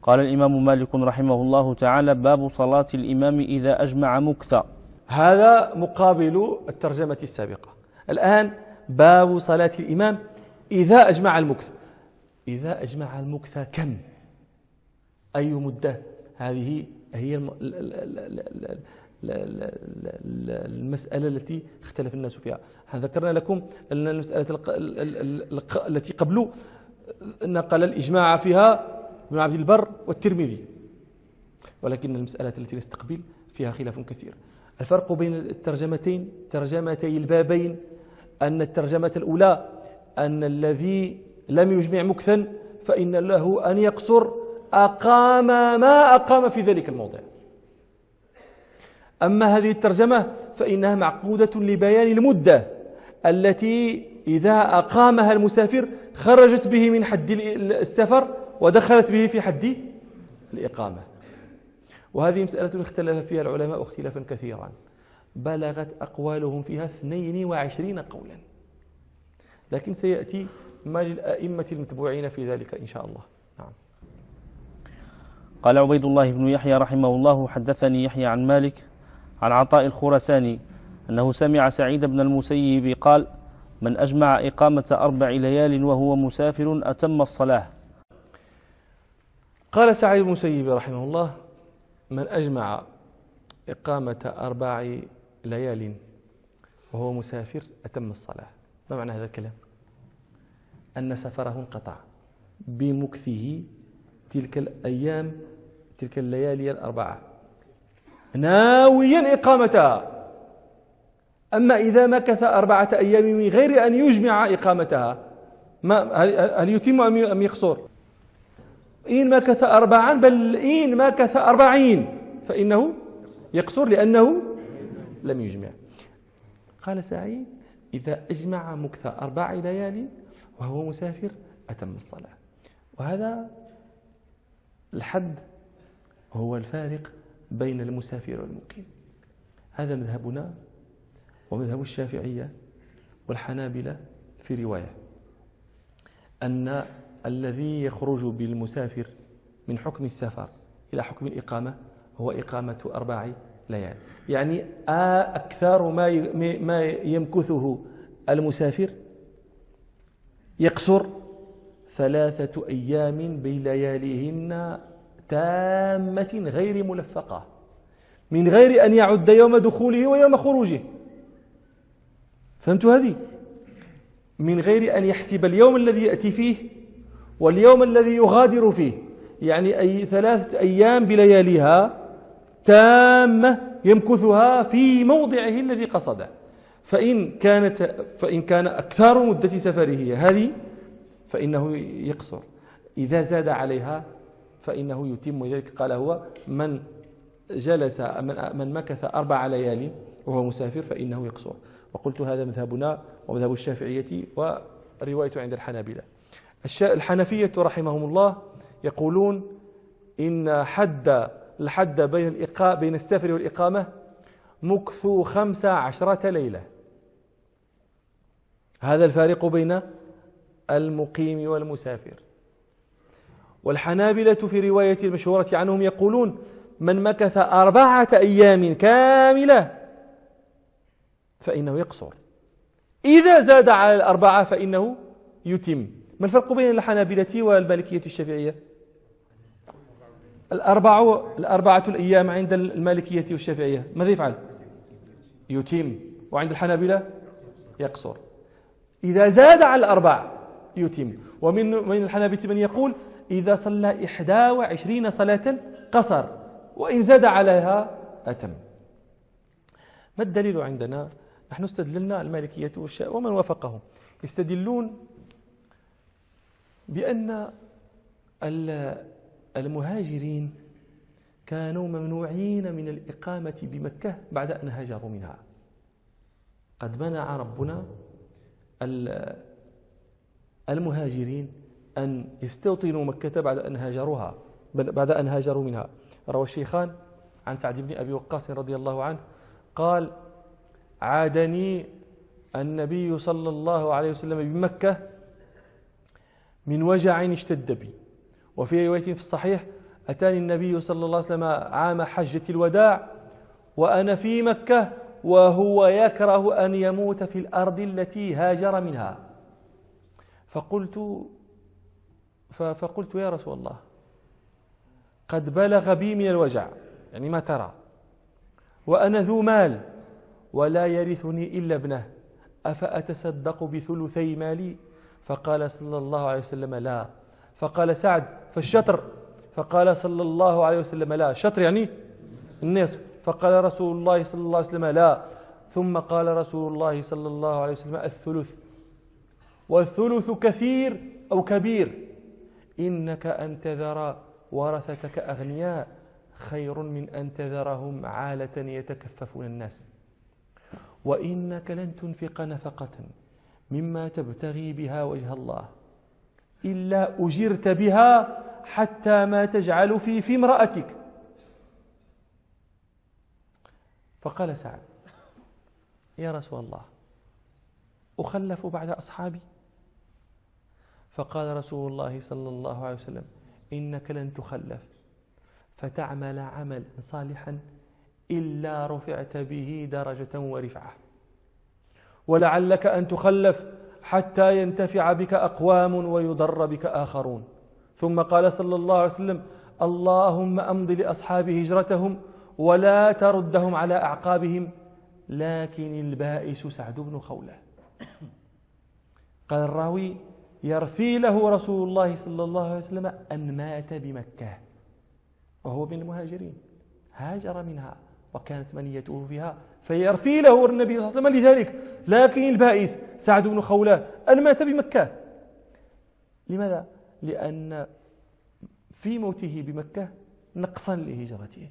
قال الإمام مالك رحمه الله تعالى: باب صلاة الإمام إذا أجمع مكثا. هذا مقابل الترجمة السابقة. الآن باب صلاة الإمام إذا أجمع المكث. إذا أجمع المكث كم؟ أي مدة؟ هذه هي المسألة التي اختلف الناس فيها. ذكرنا لكم أن المسألة التي قبل نقل الإجماع فيها ابن عبد البر والترمذي، ولكن المسألة التي نستقبل فيها خلاف كثير. الفرق بين الترجمتين، ترجمتي البابين، أن الترجمة الأولى أن الذي لم يجمع مكثا فإن له أن يقصر أقام ما أقام في ذلك الموضع. أما هذه الترجمة فإنها معقودة لبيان المدة التي إذا أقامها المسافر خرجت به من حد السفر ودخلت به في حد الإقامة. وهذه مسألة اختلف فيها العلماء اختلافا كثيرا، بلغت أقوالهم فيها 22 قولا، لكن سيأتي ما للأئمة المتبوعين في ذلك إن شاء الله. نعم. قال عبيد الله بن يحيى رحمه الله: حدثني يحيى عن مالك عن عطاء الخرساني أنه سمع سعيد بن المسيب قال: من أجمع إقامة 4 ليال وهو مسافر أتم الصلاة. قال سعيد بن المسيب رحمه الله: من أجمع إقامة 4 ليال وهو مسافر أتم الصلاة. ما معنى هذا الكلام؟ أن سفره انقطع بمكثه تلك الأيام، تلك الليالي 4 ناويا إقامتها. أما إذا مكث 4 أيام من غير أن يجمع إقامتها، هل يتم أم يقصر؟ إن مكث 4 بل إن مكث 40 فإنه يقصر لأنه لم يجمع. قال سعيد: إذا أجمع مكث 4 ليال وهو مسافر أتم الصلاة. وهذا الحد هو الفارق بين المسافر والمقيم. هذا مذهبنا ومذهب الشافعية والحنابلة في رواية، أن الذي يخرج بالمسافر من حكم السفر إلى حكم الإقامة هو إقامة 4 ليال. يعني أكثر ما يمكثه المسافر يقصر 3 أيام بلياليهن تامة غير ملفقة، من غير أن يعد يوم دخوله ويوم خروجه. فهمتوا هذه؟ من غير أن يحسب اليوم الذي يأتي فيه واليوم الذي يغادر فيه، يعني أي 3 أيام بلياليها تامة يمكثها في موضعه الذي قصده. فإن كان أكثر مدة سفره هذه فإنه يقصر، إذا زاد عليها فإنه يتم. ذلك قال هو من جلس من مكث 4 ليال وهو مسافر فإنه يقصر. وقلت هذا مذهبنا ومذهب الشافعية ورواية عند الحنابلة. الحنفية رحمهم الله يقولون إن الحد بين السفر والإقامة مكث 15 ليلة. هذا الفارق بين المقيم والمسافر. والحنابلة في رواية المشهورة عنهم يقولون من مكث 4 أيام كاملة فإنه يقصر، إذا زاد على 4 فإنه يتم. ما الفرق بين الحنابلة والمالكية الشافعية؟ 4 الأيام عند المالكية والشافعية ماذا يفعل؟ يتم. وعند الحنابلة يقصر، إذا زاد على 4 يتم. ومن الحنابلة من يقول إذا صلى 21 صلاة قصر، وإن زاد عليها أتم. ما الدليل عندنا؟ نحن استدللنا المالكية ومن وافقهم يستدلون بأن المهاجرين كانوا ممنوعين من الإقامة بمكة بعد أن هاجروا منها. قد منع ربنا المهاجرين أن يستوطنوا مكة بعد أن هاجروا منها. روى الشيخان عن سعد بن أبي وقاص رضي الله عنه قال: عادني النبي صلى الله عليه وسلم بمكة من وجع اشتد بي. وفي رواية في الصحيح أتاني النبي صلى الله عليه وسلم عام حجة الوداع وأنا في مكة وهو يكره أن يموت في الأرض التي هاجر منها. فقلت يا رسول الله قد بلغ بي من الوجع، يعني ما ترى، وأنا ذو مال ولا يرثني إلا ابنه، أفأتصدق بثلثي مالي؟ فقال صلى الله عليه وسلم لا. فقال سعد فالشطر؟ فقال صلى الله عليه وسلم لا. شطر يعني النصف. فقال رسول الله صلى الله عليه وسلم لا. ثم قال رسول الله صلى الله عليه وسلم الثلث، والثلث كثير أو كبير، إنك أن تذر ورثتك أغنياء خير من أن تذرهم عالة يتكففون الناس، وإنك لن تنفق نفقة مما تبتغي بها وجه الله إلا أجرت بها حتى ما تجعل في امرأتك. فقال سعد يا رسول الله أخلف بعد أصحابي؟ فقال رسول الله صلى الله عليه وسلم إنك لن تخلف فتعمل عملا صالحا إلا رفعت به درجة ورفعة، ولعلك أن تخلف حتى ينتفع بك أقوام ويضر بك آخرون. ثم قال صلى الله عليه وسلم اللهم أمض لأصحاب هجرتهم ولا تردهم على أعقابهم، لكن البائس سعد بن خولة. قال الراوي يرثي له رسول الله صلى الله عليه وسلم أن مات بمكة وهو من المهاجرين، هاجر منها وكانت منيته فيها، فيرثي له النبي صلى الله عليه وسلم لذلك، لكن البائس سعد بن خولة أن مات بمكة. لماذا؟ لأن في موته بمكة نقصا لهجرته.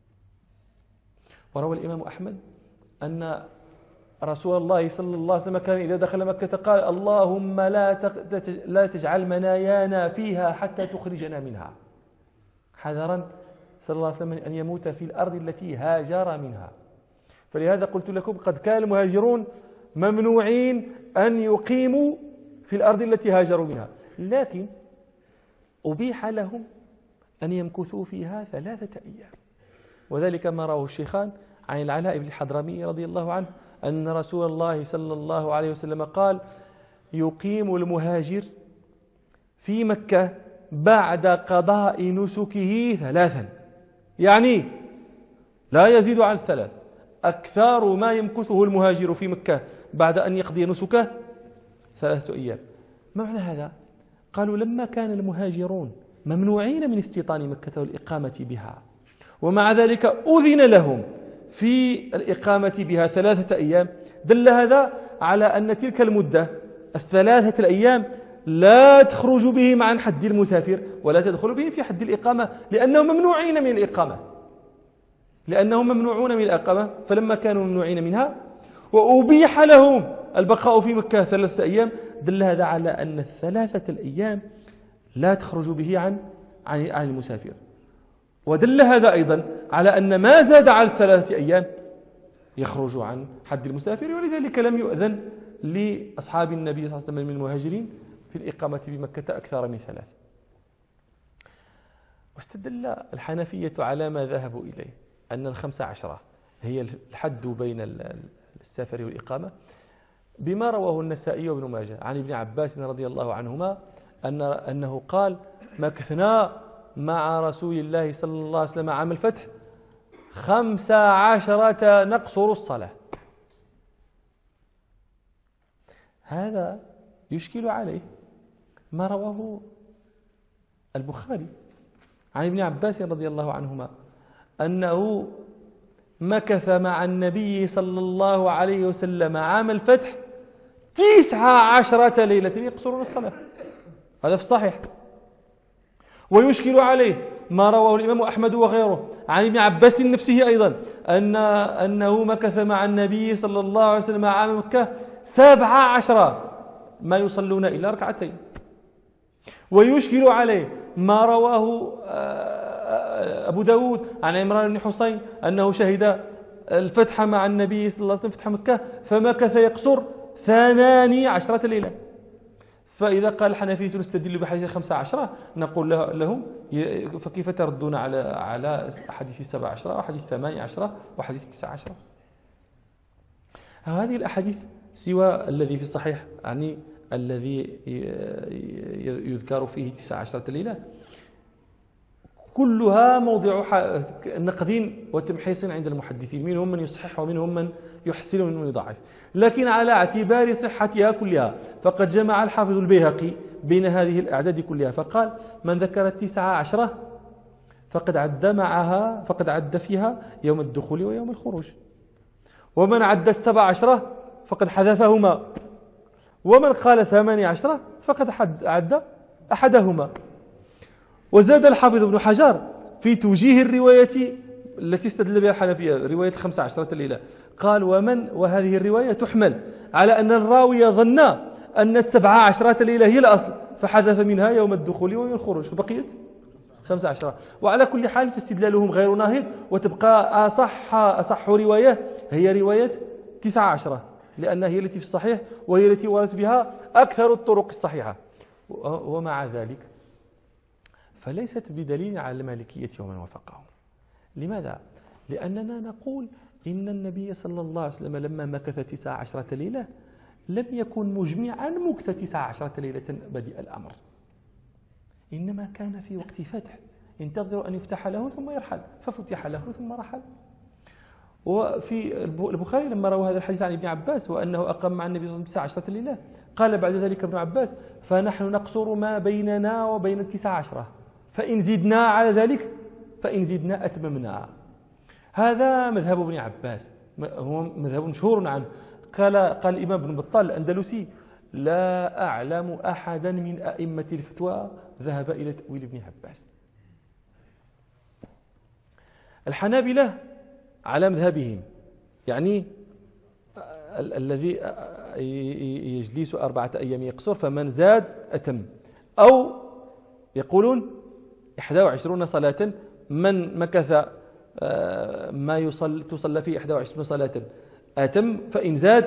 وروى الإمام أحمد أن رسول الله صلى الله عليه وسلم كان إذا دخل مكة قال اللهم لا تجعل منايانا فيها حتى تخرجنا منها، حذرا صلى الله عليه وسلم أن يموت في الأرض التي هاجر منها. فلهذا قلت لكم قد كان المهاجرون ممنوعين أن يقيموا في الأرض التي هاجروا منها، لكن أبيح لهم أن يمكثوا فيها 3 أيام، وذلك ما رواه الشيخان عن العلاء بن الحضرمي رضي الله عنه أن رسول الله صلى الله عليه وسلم قال يقيم المهاجر في مكة بعد قضاء نسكه 3، يعني لا يزيد عن 3، أكثر ما يمكثه المهاجر في مكة بعد أن يقضي نسكه 3 أيام. ما معنى هذا؟ قالوا لما كان المهاجرون ممنوعين من استيطان مكة والإقامة بها، ومع ذلك أذن لهم في الإقامة بها 3 أيام، دل هذا على أن تلك المدة 3 أيام لا تخرج بهم عن حد المسافر ولا تدخل بهم في حد الإقامة، لأنهم ممنوعين من الإقامة، لأنهم ممنوعون من الإقامة. فلما كانوا ممنوعين منها وأبيح لهم البقاء في مكة 3 أيام، دل هذا على أن 3 الأيام لا تخرج به عن المسافر. ودل هذا أيضا على أن ما زاد على 3 أيام يخرج عن حد المسافر، ولذلك لم يؤذن لأصحاب النبي صلى الله عليه وسلم من المهاجرين في الإقامة بمكة أكثر من 3. واستدل الحنفية على ما ذهبوا إليه أن 15 هي الحد بين السفر والإقامة بما رواه النسائي وابن ماجه عن ابن عباس رضي الله عنهما أنه قال مكثنا مع رسول الله صلى الله عليه وسلم عام الفتح 15 نقصر الصلاة. هذا يشكل عليه ما رواه البخاري عن ابن عباس رضي الله عنهما أنه مكث مع النبي صلى الله عليه وسلم عام الفتح 19 ليلة يقصرون الصلاة، هذا في الصحيح. ويشكل عليه ما رواه الإمام أحمد وغيره عن ابن عباس نفسه أيضا أنه مكث مع النبي صلى الله عليه وسلم عام مكة 17 ما يصلون إلا 2 ركعتين. ويشكل عليه ما رواه أبو داود عن عمران بن حسين أنه شهد الفتح مع النبي صلى الله عليه وسلم فتح مكة فمكث يقصر 18 ليلة. فإذا قال الحنفية نستدل بحديث 15 نقول لهم فكيف تردون على حديث 17 وحديث 18 وحديث 19؟ هذه الأحاديث سوى الذي في الصحيح يعني الذي يذكر فيه 19 ليلة كلها موضع نقد وتمحيص عند المحدثين، منهم من يصحح ومنهم من يحسن ومنهم من يضعف، لكن على اعتبار صحتها كلها فقد جمع الحافظ البيهقي بين هذه الأعداد كلها فقال من ذكر 19 فقد عد فيها يوم الدخول ويوم الخروج، ومن عد 17 فقد حذفهما، ومن قال 18 فقد عد أحدهما. وزاد الحافظ ابن حجر في توجيه الرواية التي استدل بها الحنفية رواية 15 ليلة قال وهذه الرواية تحمل على أن الراوي ظن أن 17 ليلة هي الأصل فحذف منها يوم الدخول ويوم الخروج فبقيت 15. وعلى كل حال فاستدلالهم غير ناهض، وتبقى أصح رواية هي رواية 19 لأنها هي التي في الصحيح وهي التي وردت بها أكثر الطرق الصحيحة. ومع ذلك فليست بدليل على المالكية ومن وافقهم. لماذا؟ لأننا نقول إن النبي صلى الله عليه وسلم لما مكث 19 ليلة لم يكن مجمعا مكث 19 ليلة بدء الأمر، إنما كان في وقت فتح ينتظر أن يفتح له ثم يرحل، ففتح له ثم رحل. وفي البخاري لما روى هذا الحديث عن ابن عباس وأنه أقام مع النبي صلى الله عليه وسلم 19 ليلة قال بعد ذلك ابن عباس فنحن نقصر ما بيننا وبين 19 فإن زدنا على ذلك فإن زدنا أتممنا. هذا مذهب ابن عباس، هو مذهب مشهور عنه. قال الإمام ابن بطال الأندلسي لا أعلم أحدا من أئمة الفتوى ذهب إلى تأويل ابن عباس. الحنابلة على مذهبهم يعني الذي يجلس 4 أيام يقصر فمن زاد أتم، أو يقولون 21 صلاة من مكث ما تصلى فيه 21 صلاة أتم، فإن زاد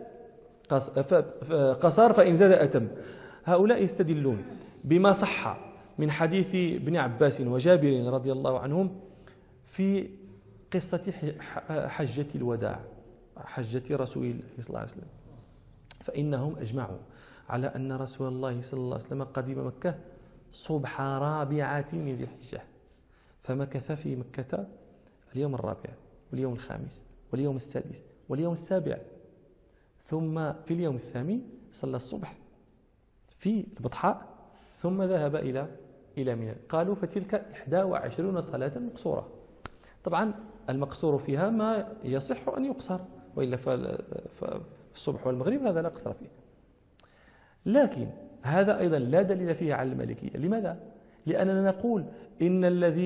قصر فإن زاد أتم. هؤلاء يستدلون بما صح من حديث ابن عباس وجابر رضي الله عنهم في قصة حجة الوداع، حجة رسول الله صلى الله عليه وسلم، فإنهم أجمعوا على أن رسول الله صلى الله عليه وسلم قدم مكة صبح رابعة من ذي الحجة، فمكث في مكة اليوم الرابع واليوم الخامس واليوم السادس واليوم السابع، ثم في اليوم الثامن صلى الصبح في البطحاء ثم ذهب إلى منى. قالوا فتلك 21 صلاة مقصورة. طبعا المقصور فيها ما يصح أن يقصر، وإلا فالصبح والمغرب هذا لا قصر فيه. لكن هذا أيضا لا دليل فيه على المالكية. لماذا؟ لأننا نقول إن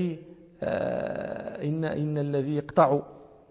الذي يقطع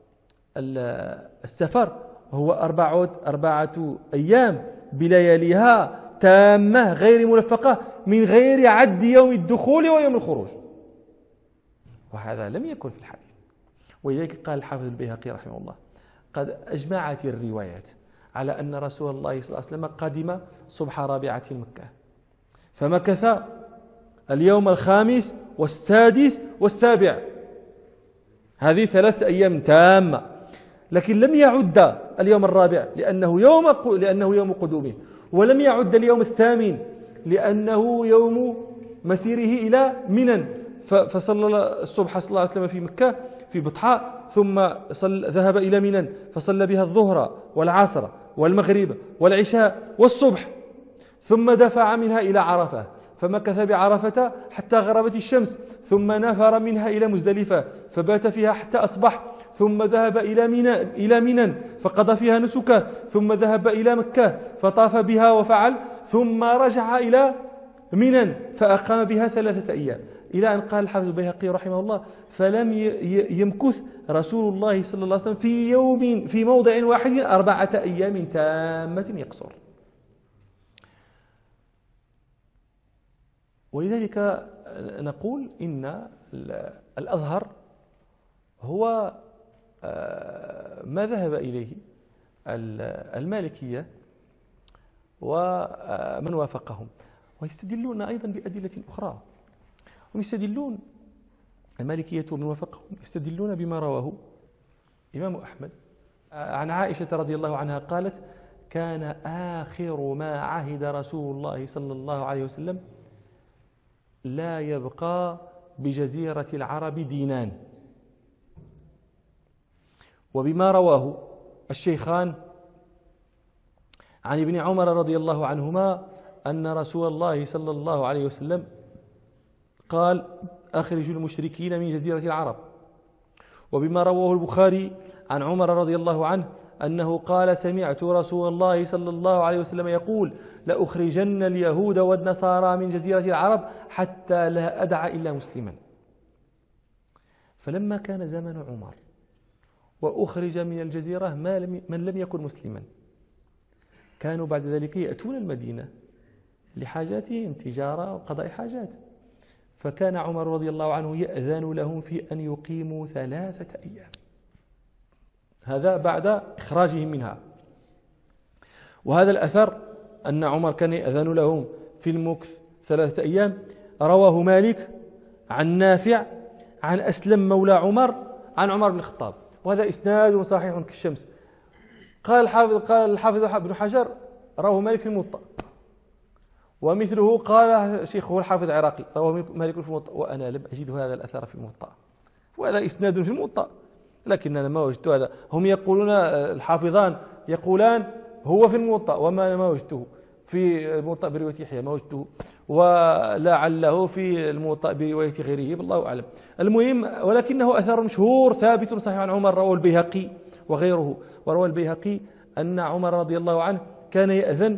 السفر هو 4 أيام بلياليها تامة غير ملفقة من غير عد يوم الدخول ويوم الخروج، وهذا لم يكن في الحديث. ولذلك قال الحافظ البيهقي رحمه الله قد أجمعت الروايات على أن رسول الله صلى الله عليه وسلم قدم صبح رابعة مكة فمكث اليوم الخامس والسادس والسابع، هذه 3 أيام تامة، لكن لم يعد اليوم الرابع لأنه يوم قدومه، ولم يعد اليوم الثامن لأنه يوم مسيره إلى منى، فصلى الصبح صلى الله عليه وسلم في مكة في بطحاء، ثم ذهب إلى منى فصلى بها الظهر والعصر والمغرب والعشاء والصبح، ثم دفع منها إلى عرفة فمكث بعرفة حتى غربت الشمس، ثم نفر منها إلى مزدلفة فبات فيها حتى أصبح، ثم ذهب إلى منى فقضى فيها نسكه، ثم ذهب إلى مكة فطاف بها وفعل، ثم رجع إلى منى فأقام بها 3 أيام، إلى أن قال الحافظ البيهقي رحمه الله فلم يمكث رسول الله صلى الله عليه وسلم في موضع واحد 4 أيام تامة يقصر. ولذلك نقول إن الأظهر هو ما ذهب إليه المالكية ومن وافقهم. ويستدلون أيضا بأدلة أخرى، هم يستدلون المالكية ومن وافقهم يستدلون بما رواه إمام أحمد عن عائشة رضي الله عنها قالت: كان آخر ما عهد رسول الله صلى الله عليه وسلم لا يبقى بجزيرة العرب دينان. وبما رواه الشيخان عن ابن عمر رضي الله عنهما أن رسول الله صلى الله عليه وسلم قال: أخرجوا المشركين من جزيرة العرب. وبما رواه البخاري عن عمر رضي الله عنه أنه قال: سمعت رسول الله صلى الله عليه وسلم يقول: لأخرجن اليهود والنصارى من جزيرة العرب حتى لا أدع إلا مسلما. فلما كان زمن عمر وأخرج من الجزيرة من لم يكن مسلما، كانوا بعد ذلك يأتون المدينة لحاجاتهم، تجارة وقضاء حاجات، فكان عمر رضي الله عنه يأذن لهم في أن يقيموا 3 أيام، هذا بعد إخراجهم منها. وهذا الأثر أن عمر كان يأذن لهم في المكث 3 أيام رواه مالك عن نافع عن أسلم مولى عمر عن عمر بن الخطاب، وهذا إسناد صحيح كالشمس. قال الحافظ ابن حجر: رواه مالك في الموطأ. ومثله قال شيخه الحافظ العراقي: رواه مالك في الموطأ، وأنا لم أجد هذا الأثر في الموطأ، وهذا إسناد في الموطأ، لكن أنا ما وجدت هذا. هم يقولون الحافظان يقولان هو في الموطأ، وما ما وجدته في الموطأ برواية يحيى، ما وجدته، ولعله في الموطأ برواية غيره، بالله أعلم. المهم، ولكنه أثر مشهور ثابت صحيح عن عمر، رواه البيهقي وغيره. وروى البيهقي أن عمر رضي الله عنه كان يأذن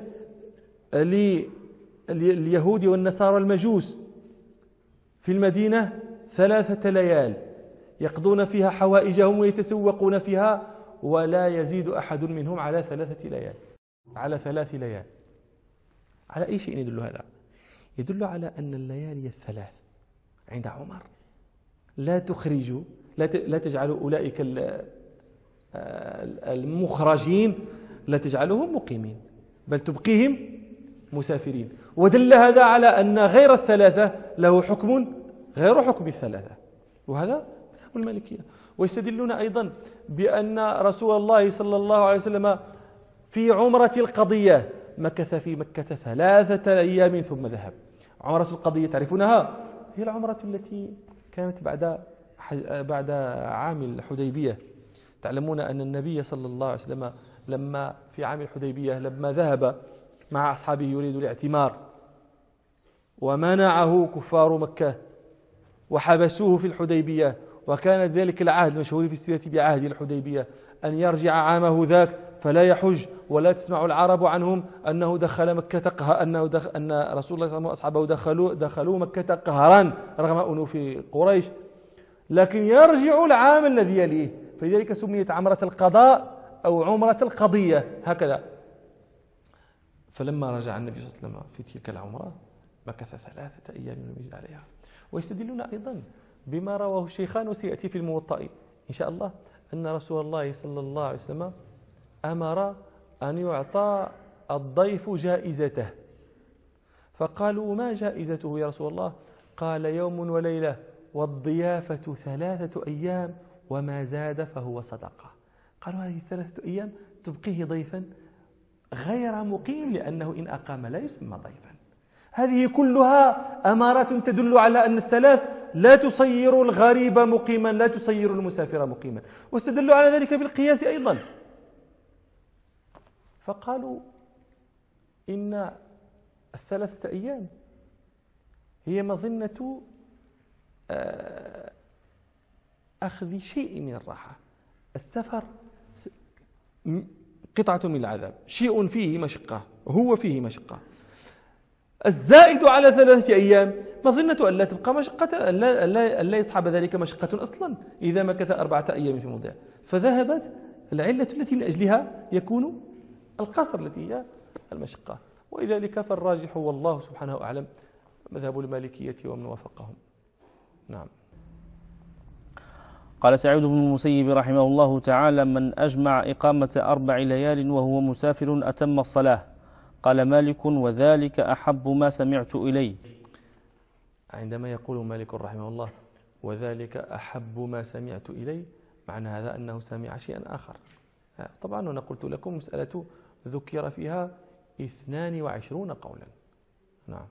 لليهود والنصارى والمجوس في المدينة 3 ليال يقضون فيها حوائجهم ويتسوقون فيها، ولا يزيد أحد منهم على 3 ليال، على 3 ليال. على أي شيء يدل هذا؟ يدل على أن الليالي ال3 عند عمر لا تخرج، لا تجعل أولئك المخرجين لا تجعلهم مقيمين، بل تبقيهم مسافرين. ودل هذا على أن غير ال3 له حكم غير حكم ال3، وهذا مذهب المالكية. ويستدلون أيضا بأن رسول الله صلى الله عليه وسلم في عمرة القضية مكث في مكة 3 أيام ثم ذهب. عمرة القضية تعرفونها، هي العمرة التي كانت بعد عام الحديبية. تعلمون أن النبي صلى الله عليه وسلم لما في عام الحديبية لما ذهب مع أصحابه يريد الاعتمار، ومنعه كفار مكة وحبسوه في الحديبية، وكان ذلك العهد المشهور في السيرة بعهد الحديبية أن يرجع عامه ذاك فلا يحج، ولا تسمع العرب عنهم أنه دخل مكة أن رسول الله صلى الله عليه وسلم وأصحابه دخلوا مكة قهرا رغم أنوف قريش، لكن يرجع العام الذي يليه، فلذلك سميت عمرة القضاء أو عمرة القضية هكذا. فلما رجع النبي صلى الله عليه وسلم في تلك العمرة مكث 3 أيام لم يزد عليها. ويستدلون أيضا بما رواه الشيخان وسيأتي في الموطأ إن شاء الله أن رسول الله صلى الله عليه وسلم أمر أن يعطى الضيف جائزته، فقالوا: ما جائزته يا رسول الله؟ قال: يوم وليلة والضيافة 3 أيام وما زاد فهو صدقة. قالوا: هذه 3 أيام تبقيه ضيفا غير مقيم، لأنه إن أقام لا يسمى ضيفا. هذه كلها أمارات تدل على أن ال3 لا تصير الغريب مقيما، لا تصير المسافر مقيما. واستدلوا على ذلك بالقياس أيضا، فقالوا إن ال3 أيام هي مظنة أخذ شيء من الراحة. السفر قطعة من العذاب، شيء فيه مشقة، هو فيه مشقة. الزائد على 3 أيام مظنة أن لا تبقى مشقة، أن لا يصحب ذلك مشقة أصلا إذا مكث 4 أيام في موضع. فذهبت العلة التي من أجلها يكون القصر التي هي المشقة. ولذلك فالراجح والله سبحانه أعلم مذهب المالكية ومن وافقهم. نعم. قال سعيد بن المسيب رحمه الله تعالى: من أجمع إقامة 4 ليال وهو مسافر أتم الصلاة، قال مالك: وذلك أحب ما سمعت إلي. عندما يقول مالك رحمه الله وذلك أحب ما سمعت إلي، معنى هذا أنه سمع شيئا آخر. طبعا أنا قلت لكم مسألة ذكر فيها 22 قولا. نعم.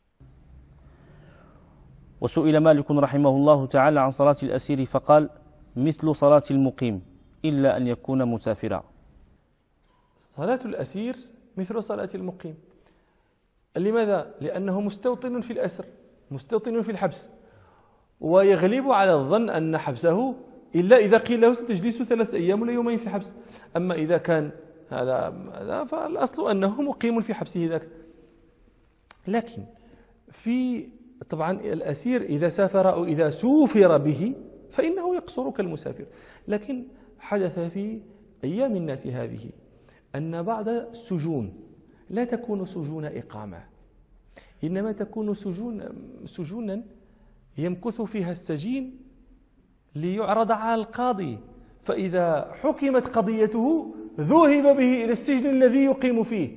وسئل مالك رحمه الله تعالى عن صلاة الأسير فقال: مثل صلاة المقيم إلا أن يكون مسافرا. صلاة الأسير مثل صلاة المقيم. لماذا؟ لأنه مستوطن في الأسر، مستوطن في الحبس، ويغلب على الظن أن حبسه إلا إذا قيل له ستجلس 3 أيام ولا يومين في الحبس. أما إذا كان هذا فالأصل أنه مقيم في حبسه ذاك. لكن طبعا الأسير إذا سافر أو إذا سوفر به فإنه يقصر كالمسافر. لكن حدث في أيام الناس هذه أن بعض السجون لا تكون سجون إقامة، إنما تكون سجونا يمكث فيها السجين ليعرض على القاضي، فإذا حكمت قضيته ذهب به إلى السجن الذي يقيم فيه.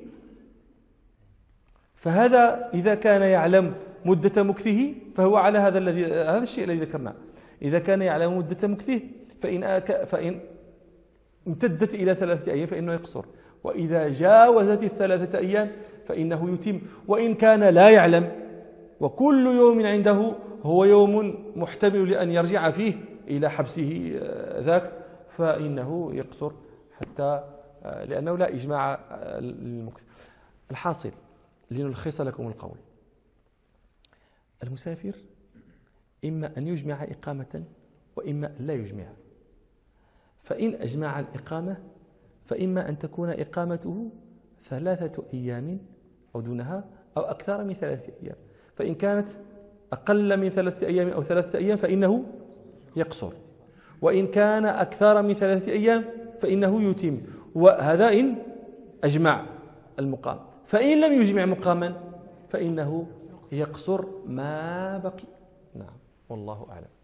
فهذا إذا كان يعلم مدة مكثه فهو على هذا الشيء الذي ذكرناه. إذا كان يعلم مدة مكثه فإن امتدت إلى 3 أيام فإنه يقصر، وإذا جاوزت 3 أيام فإنه يتم. وإن كان لا يعلم وكل يوم عنده هو يوم محتمل لأن يرجع فيه إلى حبسه ذاك فإنه يقصر حتى لأنه لا إجماع للمكث. الحاصل لنلخص لكم القول: المسافر إما أن يجمع إقامة وإما أن لا يجمع. فإن أجمع الإقامة فإما أن تكون إقامته 3 أيام أو دونها أو أكثر من 3 أيام. فإن كانت أقل من 3 أيام أو 3 أيام فإنه يقصر، وإن كان أكثر من 3 أيام فإنه يتم. وهذا إن أجمع المقام. فإن لم يجمع مقاما فإنه يقصر ما بقي. نعم، والله أعلم.